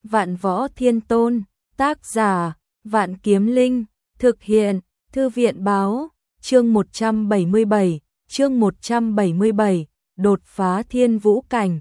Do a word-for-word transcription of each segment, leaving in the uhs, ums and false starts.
Vạn Võ Thiên Tôn, tác giả, Vạn Kiếm Linh, thực hiện, Thư viện báo, chương một trăm bảy mươi bảy, chương một trăm bảy mươi bảy, đột phá thiên vũ cảnh.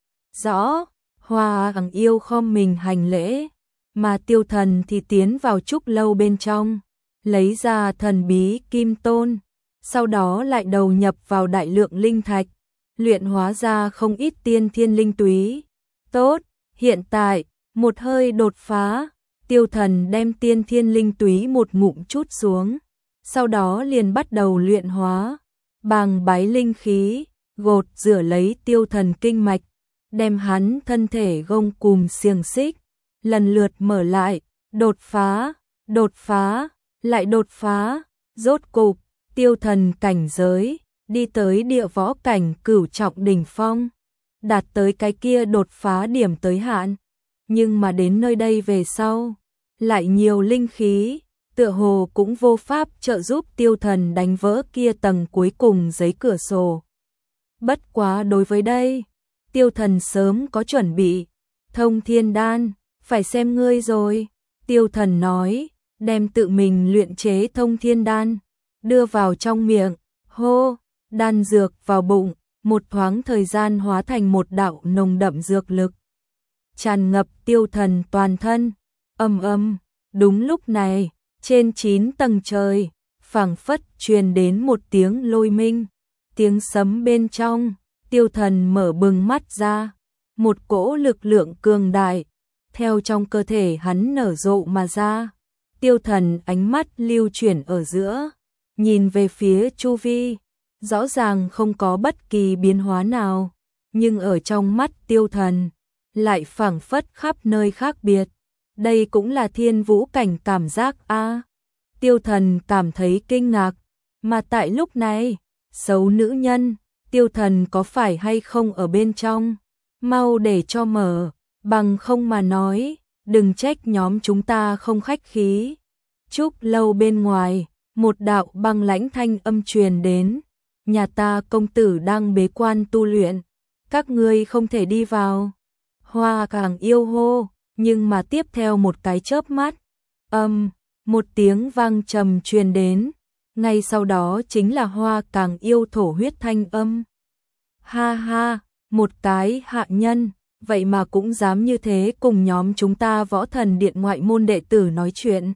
Rõ, Hoa Càng Yêu khom mình hành lễ, mà Tiêu Thần thì tiến vào trúc lâu bên trong, lấy ra thần bí kim tôn, sau đó lại đầu nhập vào đại lượng linh thạch, luyện hóa ra không ít tiên thiên linh túy. Tốt, hiện tại, một hơi đột phá, Tiêu Thần đem tiên thiên linh túy một ngụm chút xuống, sau đó liền bắt đầu luyện hóa, bàng bái linh khí, gột rửa lấy Tiêu Thần kinh mạch, đem hắn thân thể gông cùm xiềng xích, lần lượt mở lại, đột phá, đột phá, lại đột phá, rốt cục, Tiêu Thần cảnh giới, đi tới địa võ cảnh cửu trọng đỉnh phong, đạt tới cái kia đột phá điểm tới hạn, nhưng mà đến nơi đây về sau, lại nhiều linh khí, tựa hồ cũng vô pháp trợ giúp Tiêu Thần đánh vỡ kia tầng cuối cùng giấy cửa sổ. Bất quá đối với đây, Tiêu Thần sớm có chuẩn bị, thông thiên đan, phải xem ngươi rồi, Tiêu Thần nói, đem tự mình luyện chế thông thiên đan, đưa vào trong miệng, hô, đan dược vào bụng, một thoáng thời gian hóa thành một đạo nồng đậm dược lực, tràn ngập Tiêu Thần toàn thân, ầm ầm, đúng lúc này, trên chín tầng trời, phảng phất truyền đến một tiếng lôi minh, tiếng sấm bên trong, Tiêu Thần mở bừng mắt ra, một cỗ lực lượng cường đại, theo trong cơ thể hắn nở rộ mà ra, Tiêu Thần ánh mắt lưu chuyển ở giữa, nhìn về phía chu vi, rõ ràng không có bất kỳ biến hóa nào, nhưng ở trong mắt Tiêu Thần, lại phảng phất khắp nơi khác biệt. Đây cũng là thiên vũ cảnh cảm giác a. À. Tiêu Thần cảm thấy kinh ngạc, mà tại lúc này, xấu nữ nhân, Tiêu Thần có phải hay không ở bên trong? Mau để cho mở, bằng không mà nói, đừng trách nhóm chúng ta không khách khí. Trúc lâu bên ngoài, một đạo băng lãnh thanh âm truyền đến, nhà ta công tử đang bế quan tu luyện, các ngươi không thể đi vào. Hoa Càng Yêu hô, nhưng mà tiếp theo một cái chớp mắt, âm, um, một tiếng vang trầm truyền đến, ngay sau đó chính là Hoa Càng Yêu thổ huyết thanh âm. Ha ha, một cái hạ nhân, vậy mà cũng dám như thế cùng nhóm chúng ta Võ Thần Điện ngoại môn đệ tử nói chuyện.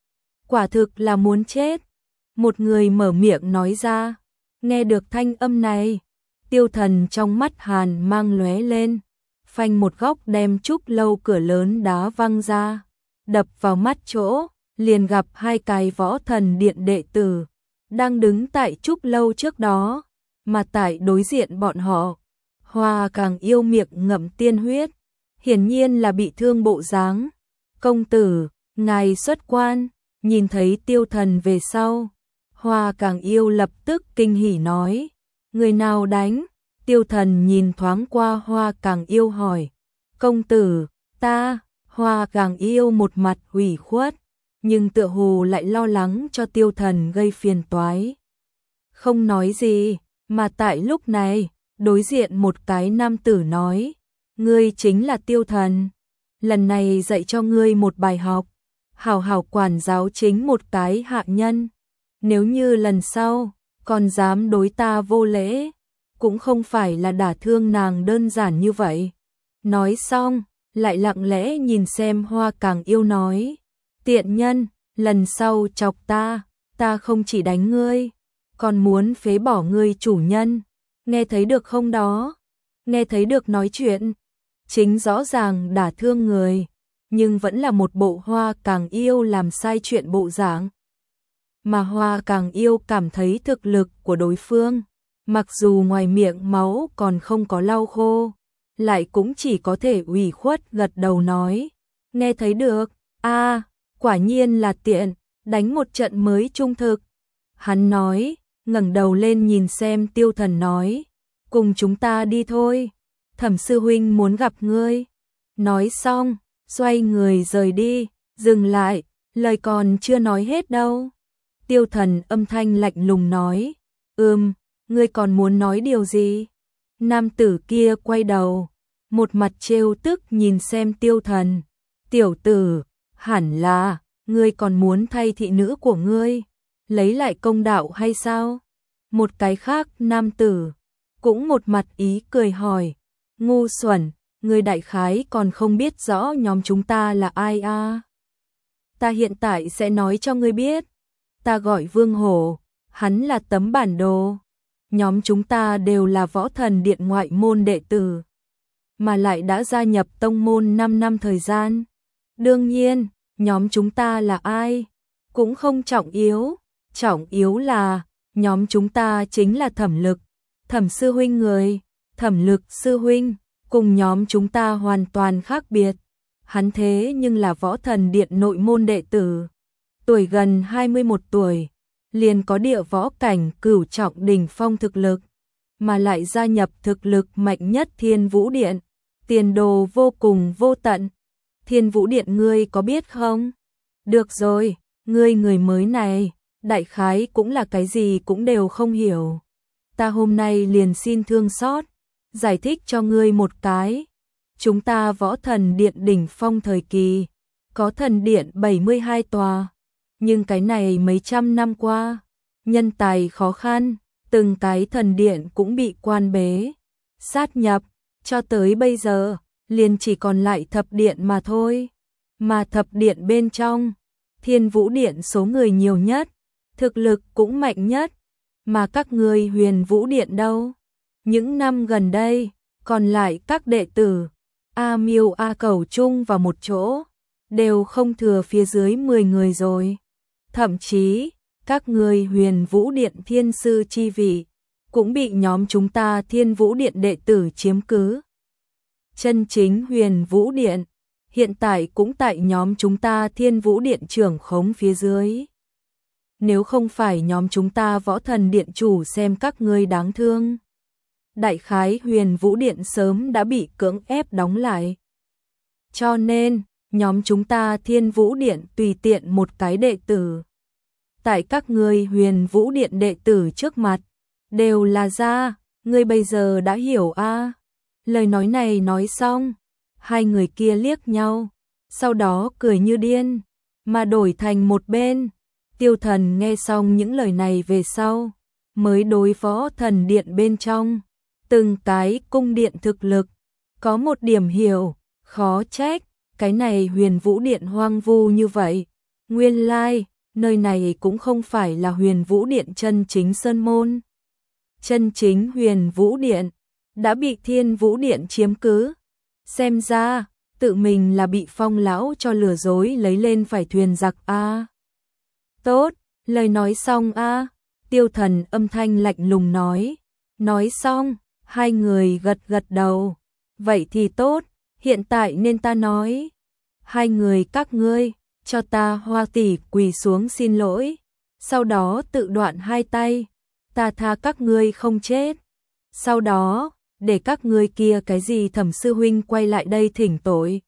Quả thực là muốn chết. Một người mở miệng nói ra, nghe được thanh âm này, Tiêu Thần trong mắt hàn mang lóe lên, phanh một góc đem trúc lâu cửa lớn đá văng ra, đập vào mắt chỗ, liền gặp hai cái Võ Thần Điện đệ tử, đang đứng tại trúc lâu trước đó, mà tại đối diện bọn họ, Hoa Càng Yêu miệng ngậm tiên huyết, hiển nhiên là bị thương bộ dáng. Công tử, ngài xuất quan, nhìn thấy Tiêu Thần về sau, Hoa Càng Yêu lập tức kinh hỉ nói, người nào đánh? Tiêu Thần nhìn thoáng qua Hoa Càng Yêu hỏi, công tử, ta, Hoa Càng Yêu một mặt ủy khuất, nhưng tựa hồ lại lo lắng cho Tiêu Thần gây phiền toái. Không nói gì, mà tại lúc này, đối diện một cái nam tử nói, ngươi chính là Tiêu Thần, lần này dạy cho ngươi một bài học, hảo hảo quản giáo chính một cái hạ nhân, nếu như lần sau, còn dám đối ta vô lễ, cũng không phải là đả thương nàng đơn giản như vậy. Nói xong, lại lặng lẽ nhìn xem Hoa Càng Yêu nói, tiện nhân, lần sau chọc ta, ta không chỉ đánh ngươi, còn muốn phế bỏ ngươi chủ nhân, nghe thấy được không đó? Nghe thấy được nói chuyện, chính rõ ràng đả thương người, nhưng vẫn là một bộ Hoa Càng Yêu làm sai chuyện bộ dạng. Mà Hoa Càng Yêu cảm thấy thực lực của đối phương, mặc dù ngoài miệng máu còn không có lau khô, lại cũng chỉ có thể ủy khuất gật đầu nói, nghe thấy được, a, à, quả nhiên là tiện, đánh một trận mới trung thực. Hắn nói, ngẩng đầu lên nhìn xem Tiêu Thần nói, cùng chúng ta đi thôi, Thẩm sư huynh muốn gặp ngươi. Nói xong, xoay người rời đi, dừng lại, lời còn chưa nói hết đâu. Tiêu Thần âm thanh lạnh lùng nói, ừm, ngươi còn muốn nói điều gì? Nam tử kia quay đầu, một mặt trêu tức nhìn xem Tiêu Thần. Tiểu tử, hẳn là, ngươi còn muốn thay thị nữ của ngươi, lấy lại công đạo hay sao? Một cái khác nam tử, cũng một mặt ý cười hỏi, ngu xuẩn, ngươi đại khái còn không biết rõ nhóm chúng ta là ai à? Ta hiện tại sẽ nói cho ngươi biết, ta gọi Vương Hổ, hắn là tấm bản đồ. Nhóm chúng ta đều là Võ Thần Điện ngoại môn đệ tử, mà lại đã gia nhập tông môn năm năm thời gian. Đương nhiên, nhóm chúng ta là ai cũng không trọng yếu, trọng yếu là nhóm chúng ta chính là Thẩm Lực, Thẩm sư huynh người. Thẩm Lực sư huynh cùng nhóm chúng ta hoàn toàn khác biệt. Hắn thế nhưng là Võ Thần Điện nội môn đệ tử, tuổi gần hai mươi mốt tuổi, liền có địa võ cảnh cửu trọng đỉnh phong thực lực, mà lại gia nhập thực lực mạnh nhất Thiên Vũ Điện, tiền đồ vô cùng vô tận. Thiên Vũ Điện ngươi có biết không? Được rồi, ngươi người mới này, đại khái cũng là cái gì cũng đều không hiểu. Ta hôm nay liền xin thương xót, giải thích cho ngươi một cái. Chúng ta Võ Thần Điện đỉnh phong thời kỳ, có thần điện bảy mươi hai tòa, nhưng cái này mấy trăm năm qua, nhân tài khó khăn, từng cái thần điện cũng bị quan bế, sát nhập, cho tới bây giờ, liền chỉ còn lại thập điện mà thôi. Mà thập điện bên trong, Thiên Vũ Điện số người nhiều nhất, thực lực cũng mạnh nhất, mà các ngươi Huyền Vũ Điện đâu? Những năm gần đây, còn lại các đệ tử, A Miêu A Cẩu chung vào một chỗ, đều không thừa phía dưới mười người rồi. Thậm chí, các ngươi Huyền Vũ Điện thiên sư chi vị, cũng bị nhóm chúng ta Thiên Vũ Điện đệ tử chiếm cứ. Chân chính Huyền Vũ Điện, hiện tại cũng tại nhóm chúng ta Thiên Vũ Điện trưởng khống phía dưới. Nếu không phải nhóm chúng ta Võ Thần Điện chủ xem các ngươi đáng thương, đại khái Huyền Vũ Điện sớm đã bị cưỡng ép đóng lại. Cho nên, nhóm chúng ta Thiên Vũ Điện tùy tiện một cái đệ tử, tại các ngươi Huyền Vũ Điện đệ tử trước mặt, đều là ra, ngươi bây giờ đã hiểu a? À? Lời nói này nói xong, hai người kia liếc nhau, sau đó cười như điên, mà đổi thành một bên. Tiêu Thần nghe xong những lời này về sau, mới đối Võ Thần Điện bên trong, từng cái cung điện thực lực, có một điểm hiểu, khó trách, cái này Huyền Vũ Điện hoang vu như vậy. Nguyên lai, nơi này cũng không phải là Huyền Vũ Điện chân chính sơn môn. Chân chính Huyền Vũ Điện đã bị Thiên Vũ Điện chiếm cứ. Xem ra, tự mình là bị Phong lão cho lừa dối lấy lên phải thuyền giặc a. À. Tốt, lời nói xong a. À. Tiêu Thần âm thanh lạnh lùng nói. Nói xong, hai người gật gật đầu. Vậy thì tốt, hiện tại nên ta nói. Hai người các ngươi, cho ta Hoa tỷ quỳ xuống xin lỗi, sau đó tự đoạn hai tay, ta tha các ngươi không chết. Sau đó, để các ngươi kia cái gì Thẩm sư huynh quay lại đây thỉnh tội.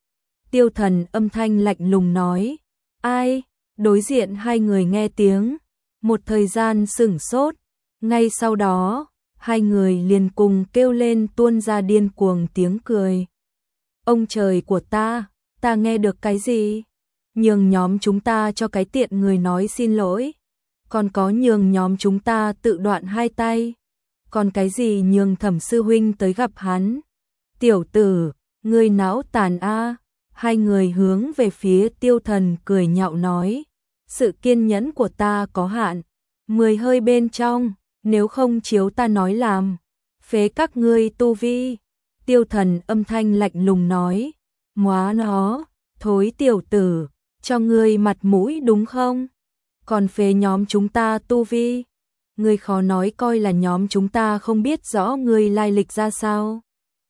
Tiêu Thần âm thanh lạnh lùng nói. Ai? Đối diện hai người nghe tiếng, một thời gian sửng sốt, ngay sau đó, hai người liền cùng kêu lên tuôn ra điên cuồng tiếng cười. Ông trời của ta, ta nghe được cái gì? Nhường nhóm chúng ta cho cái tiện người nói xin lỗi, còn có nhường nhóm chúng ta tự đoạn hai tay, còn cái gì nhường Thẩm sư huynh tới gặp hắn. Tiểu tử, ngươi não tàn a. Hai người hướng về phía Tiêu Thần cười nhạo nói, sự kiên nhẫn của ta có hạn, mười hơi bên trong, nếu không chiếu ta nói làm, phế các ngươi tu vi. Tiêu Thần âm thanh lạnh lùng nói, móa nó, thối tiểu tử, cho ngươi mặt mũi đúng không? Còn phế nhóm chúng ta tu vi, ngươi khó nói coi là nhóm chúng ta không biết rõ ngươi lai lịch ra sao.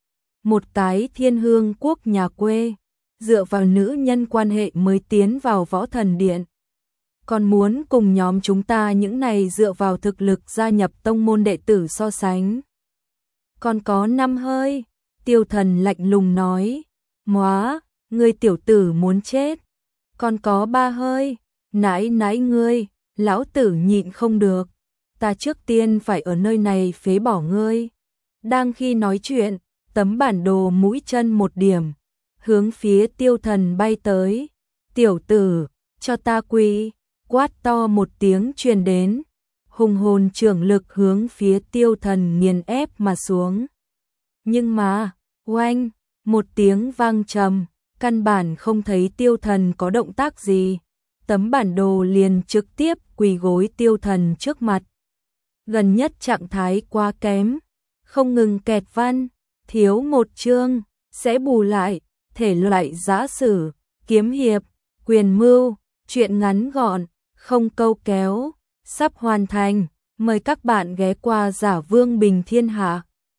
Một cái Thiên Hương quốc nhà quê, dựa vào nữ nhân quan hệ mới tiến vào Võ Thần Điện, còn muốn cùng nhóm chúng ta những này dựa vào thực lực gia nhập tông môn đệ tử so sánh. Còn có năm hơi, Tiêu Thần lạnh lùng nói, móa, ngươi tiểu tử muốn chết. Còn có ba hơi, nãi nãi ngươi, lão tử nhịn không được, ta trước tiên phải ở nơi này phế bỏ ngươi. Đang khi nói chuyện, tấm bản đồ mũi chân một điểm, hướng phía Tiêu Thần bay tới. Tiểu tử, cho ta quy, quát to một tiếng truyền đến. Hùng hồn trưởng lực hướng phía Tiêu Thần nghiền ép mà xuống. Nhưng mà, oanh, một tiếng vang trầm, căn bản không thấy Tiêu Thần có động tác gì. Tấm bản đồ liền trực tiếp quỳ gối Tiêu Thần trước mặt. Gần nhất trạng thái quá kém, không ngừng kẹt văn, thiếu một chương, sẽ bù lại, thể loại giã sử, kiếm hiệp, quyền mưu, truyện ngắn gọn, không câu kéo, sắp hoàn thành, mời các bạn ghé qua Giả Vương Bình Thiên Hạ.